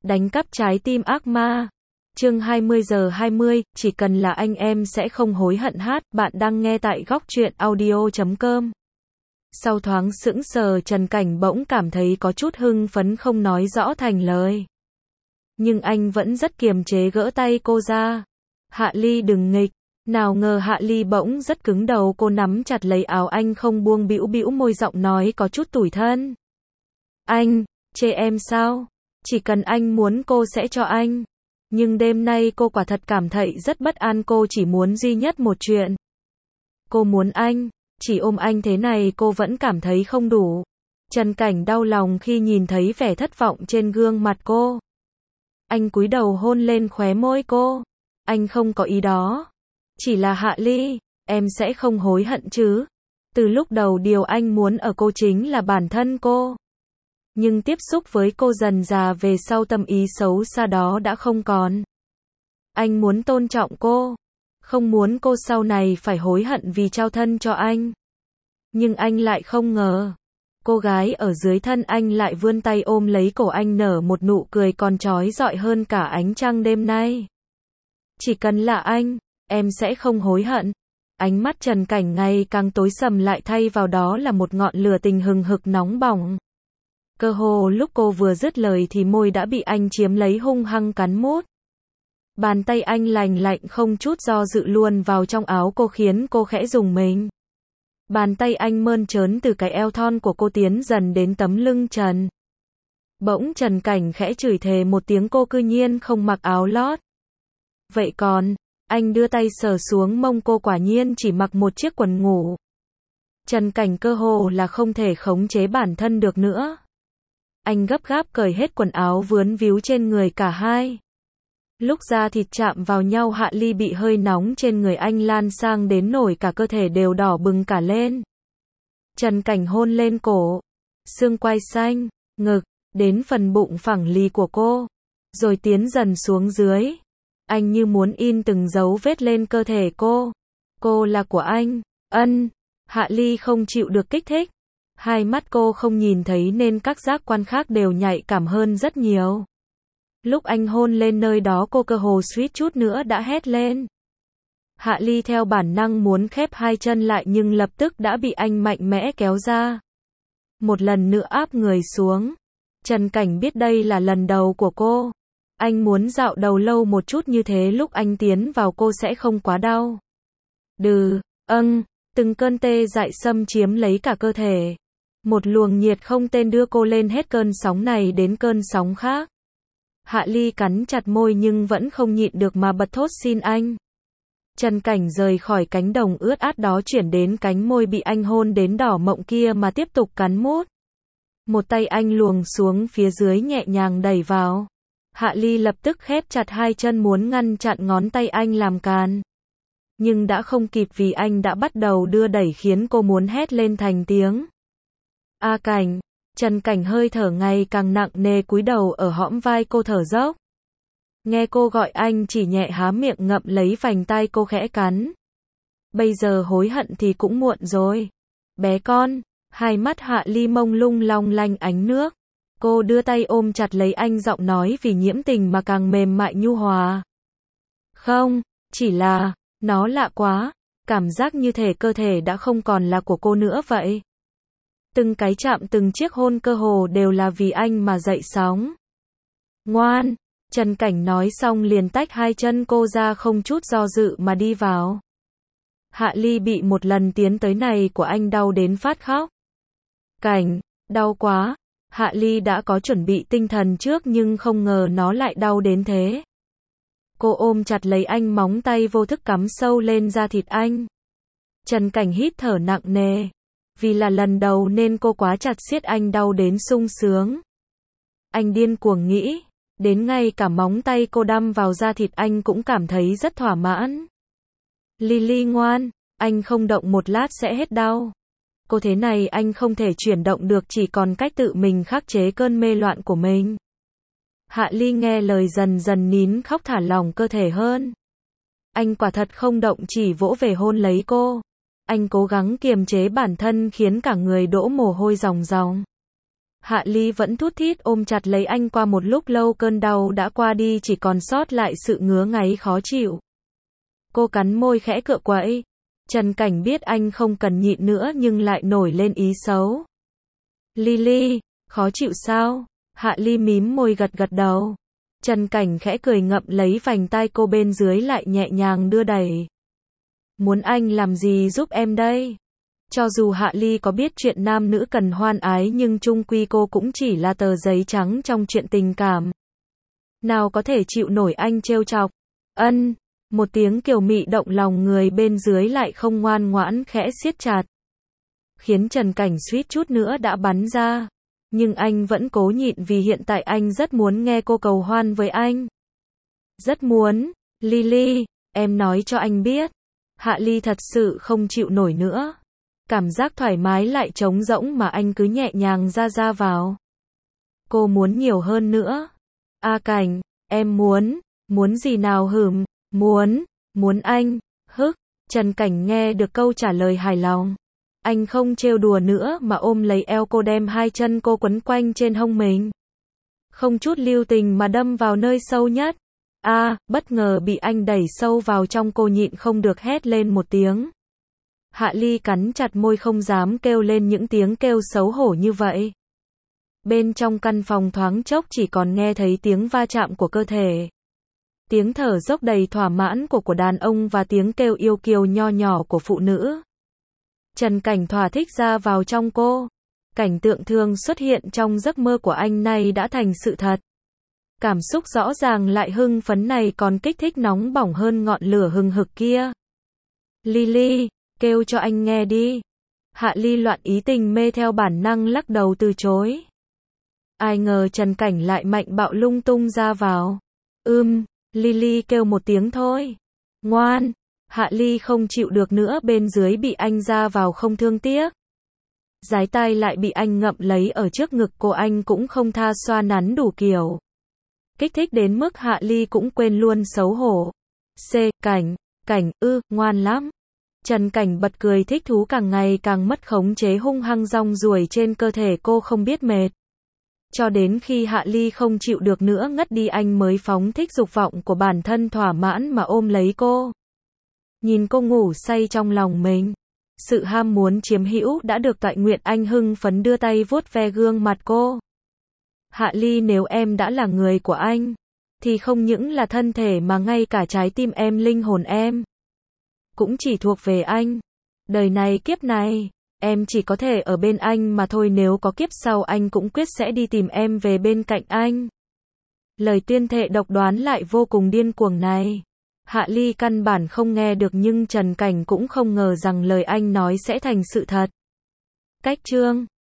Đánh cắp trái tim ác ma. Chương 20:20, chỉ cần là anh em sẽ không hối hận hát, bạn đang nghe tại góc truyện audio.com. Sau thoáng sững sờ, Trần Cảnh bỗng cảm thấy có chút hưng phấn không nói rõ thành lời. Nhưng anh vẫn rất kiềm chế gỡ tay cô ra. Hạ Ly đừng nghịch. Nào ngờ Hạ Ly bỗng rất cứng đầu, cô nắm chặt lấy áo anh không buông, bĩu bĩu môi, giọng nói có chút tủi thân. Anh, chê em sao? Chỉ cần anh muốn cô sẽ cho anh. Nhưng đêm nay cô quả thật cảm thấy rất bất an, cô chỉ muốn duy nhất một chuyện. Cô muốn anh, chỉ ôm anh thế này cô vẫn cảm thấy không đủ. Trần Cảnh đau lòng khi nhìn thấy vẻ thất vọng trên gương mặt cô. Anh cúi đầu hôn lên khóe môi cô. Anh không có ý đó. Chỉ là Hạ Ly, em sẽ không hối hận chứ? Từ lúc đầu điều anh muốn ở cô chính là bản thân cô. Nhưng tiếp xúc với cô dần dà về sau tâm ý xấu xa đó đã không còn. Anh muốn tôn trọng cô. Không muốn cô sau này phải hối hận vì trao thân cho anh. Nhưng anh lại không ngờ. Cô gái ở dưới thân anh lại vươn tay ôm lấy cổ anh, nở một nụ cười còn chói rọi hơn cả ánh trăng đêm nay. Chỉ cần là anh, em sẽ không hối hận. Ánh mắt Trần Cảnh ngày càng tối sầm lại, thay vào đó là một ngọn lửa tình hừng hực nóng bỏng. Cơ hồ lúc cô vừa dứt lời thì môi đã bị anh chiếm lấy, hung hăng cắn mút. Bàn tay anh lành lạnh không chút do dự luồn vào trong áo cô, khiến cô khẽ rùng mình. Bàn tay anh mơn trớn từ cái eo thon của cô tiến dần đến tấm lưng trần. Bỗng Trần Cảnh khẽ chửi thề một tiếng, cô cư nhiên không mặc áo lót. Vậy còn, anh đưa tay sờ xuống mông cô, quả nhiên chỉ mặc một chiếc quần ngủ. Trần Cảnh cơ hồ là không thể khống chế bản thân được nữa. Anh gấp gáp cởi hết quần áo vướng víu trên người cả hai. Lúc da thịt chạm vào nhau, Hạ Ly bị hơi nóng trên người anh lan sang đến nổi cả cơ thể đều đỏ bừng cả lên. Trần Cảnh hôn lên cổ, xương quai xanh, ngực, đến phần bụng phẳng lì của cô, rồi tiến dần xuống dưới. Anh như muốn in từng dấu vết lên cơ thể cô. Cô là của anh. Ân. Hạ Ly không chịu được kích thích. Hai mắt cô không nhìn thấy nên các giác quan khác đều nhạy cảm hơn rất nhiều. Lúc anh hôn lên nơi đó, cô cơ hồ suýt chút nữa đã hét lên. Hạ Ly theo bản năng muốn khép hai chân lại, nhưng lập tức đã bị anh mạnh mẽ kéo ra. Một lần nữa áp người xuống. Trần Cảnh biết đây là lần đầu của cô. Anh muốn dạo đầu lâu một chút, như thế lúc anh tiến vào cô sẽ không quá đau. Từng cơn tê dại xâm chiếm lấy cả cơ thể. Một luồng nhiệt không tên đưa cô lên hết cơn sóng này đến cơn sóng khác. Hạ Ly cắn chặt môi nhưng vẫn không nhịn được mà bật thốt xin anh. Trần Cảnh rời khỏi cánh đồng ướt át đó, chuyển đến cánh môi bị anh hôn đến đỏ mọng kia mà tiếp tục cắn mút. Một tay anh luồn xuống phía dưới nhẹ nhàng đẩy vào. Hạ Ly lập tức khép chặt hai chân muốn ngăn chặn ngón tay anh làm càn. Nhưng đã không kịp, vì anh đã bắt đầu đưa đẩy khiến cô muốn hét lên thành tiếng. A Cảnh. Trần Cảnh hơi thở ngày càng nặng nề, cúi đầu ở hõm vai cô thở dốc. Nghe cô gọi anh chỉ nhẹ há miệng ngậm lấy vành tai cô khẽ cắn. Bây giờ hối hận thì cũng muộn rồi. Bé con. Hai mắt Hạ Ly mông lung long lanh ánh nước. Cô đưa tay ôm chặt lấy anh, giọng nói vì nhiễm tình mà càng mềm mại nhu hòa. Không, chỉ là, nó lạ quá. Cảm giác như thể cơ thể đã không còn là của cô nữa vậy. Từng cái chạm, từng chiếc hôn cơ hồ đều là vì anh mà dậy sóng. Ngoan. Trần Cảnh nói xong liền tách hai chân cô ra, không chút do dự mà đi vào. Hạ Ly bị một lần tiến tới này của anh đau đến phát khóc. Cảnh, đau quá. Hạ Ly đã có chuẩn bị tinh thần trước nhưng không ngờ nó lại đau đến thế. Cô ôm chặt lấy anh, móng tay vô thức cắm sâu lên da thịt anh. Trần Cảnh hít thở nặng nề. Vì là lần đầu nên cô quá chặt siết anh, đau đến sung sướng. Anh điên cuồng nghĩ, đến ngay cả móng tay cô đâm vào da thịt anh cũng cảm thấy rất thỏa mãn. Lily ngoan, anh không động một lát sẽ hết đau. Cô thế này anh không thể chuyển động được, chỉ còn cách tự mình khắc chế cơn mê loạn của mình. Hạ Ly nghe lời dần dần nín khóc, thả lỏng cơ thể hơn. Anh quả thật không động, chỉ vỗ về hôn lấy cô. Anh cố gắng kiềm chế bản thân khiến cả người đổ mồ hôi ròng ròng. Hạ Ly vẫn thút thít ôm chặt lấy anh. Qua một lúc lâu cơn đau đã qua đi, chỉ còn sót lại sự ngứa ngáy khó chịu. Cô cắn môi khẽ cựa quậy. Trần Cảnh biết anh không cần nhịn nữa nhưng lại nổi lên ý xấu. Ly, khó chịu sao? Hạ Ly mím môi gật gật đầu. Trần Cảnh khẽ cười ngậm lấy vành tai cô bên dưới lại nhẹ nhàng đưa đẩy. Muốn anh làm gì giúp em đây? Cho dù Hạ Ly có biết chuyện nam nữ cần hoan ái nhưng chung quy cô cũng chỉ là tờ giấy trắng trong chuyện tình cảm. Nào có thể chịu nổi anh trêu chọc. Ân, một tiếng kiều mị động lòng người bên dưới lại không ngoan ngoãn khẽ siết chặt. Khiến Trần Cảnh suýt chút nữa đã bắn ra. Nhưng anh vẫn cố nhịn vì hiện tại anh rất muốn nghe cô cầu hoan với anh. Rất muốn. Ly, em nói cho anh biết. Hạ Ly thật sự không chịu nổi nữa. Cảm giác thoải mái lại trống rỗng mà anh cứ nhẹ nhàng ra vào. Cô muốn nhiều hơn nữa. Cảnh, em muốn gì nào hửm, muốn anh, hức. Trần Cảnh nghe được câu trả lời hài lòng. Anh không trêu đùa nữa mà ôm lấy eo cô đem hai chân cô quấn quanh trên hông mình. Không chút lưu tình mà đâm vào nơi sâu nhất. Bất ngờ bị anh đẩy sâu vào trong, cô nhịn không được hét lên một tiếng. Hạ Ly cắn chặt môi không dám kêu lên những tiếng kêu xấu hổ như vậy. Bên trong căn phòng thoáng chốc chỉ còn nghe thấy tiếng va chạm của cơ thể. Tiếng thở dốc đầy thỏa mãn của đàn ông và tiếng kêu yêu kiều nho nhỏ của phụ nữ. Trần Cảnh thỏa thích ra vào trong cô. Cảnh tượng thường xuất hiện trong giấc mơ của anh nay đã thành sự thật. Cảm xúc rõ ràng lại hưng phấn này còn kích thích nóng bỏng hơn ngọn lửa hừng hực kia. Ly, kêu cho anh nghe đi. Hạ Ly loạn ý tình mê theo bản năng lắc đầu từ chối. Ai ngờ Trần Cảnh lại mạnh bạo lung tung ra vào. Ly kêu một tiếng thôi. Ngoan. Hạ Ly không chịu được nữa, bên dưới bị anh ra vào không thương tiếc. Dái tay lại bị anh ngậm lấy ở trước ngực cô, anh cũng không tha, xoa nắn đủ kiểu. Kích thích đến mức Hạ Ly cũng quên luôn xấu hổ. Cảnh, ngoan lắm. Trần Cảnh bật cười thích thú, càng ngày càng mất khống chế, hung hăng rong ruổi trên cơ thể cô không biết mệt. Cho đến khi Hạ Ly không chịu được nữa ngất đi, anh mới phóng thích dục vọng của bản thân thỏa mãn mà ôm lấy cô. Nhìn cô ngủ say trong lòng mình. Sự ham muốn chiếm hữu đã được toại nguyện, anh hưng phấn đưa tay vuốt ve gương mặt cô. Hạ Ly, nếu em đã là người của anh, thì không những là thân thể mà ngay cả trái tim em, linh hồn em cũng chỉ thuộc về anh. Đời này kiếp này, em chỉ có thể ở bên anh mà thôi, nếu có kiếp sau anh cũng quyết sẽ đi tìm em về bên cạnh anh. Lời tuyên thệ độc đoán lại vô cùng điên cuồng này. Hạ Ly căn bản không nghe được, nhưng Trần Cảnh cũng không ngờ rằng lời anh nói sẽ thành sự thật. Cách chương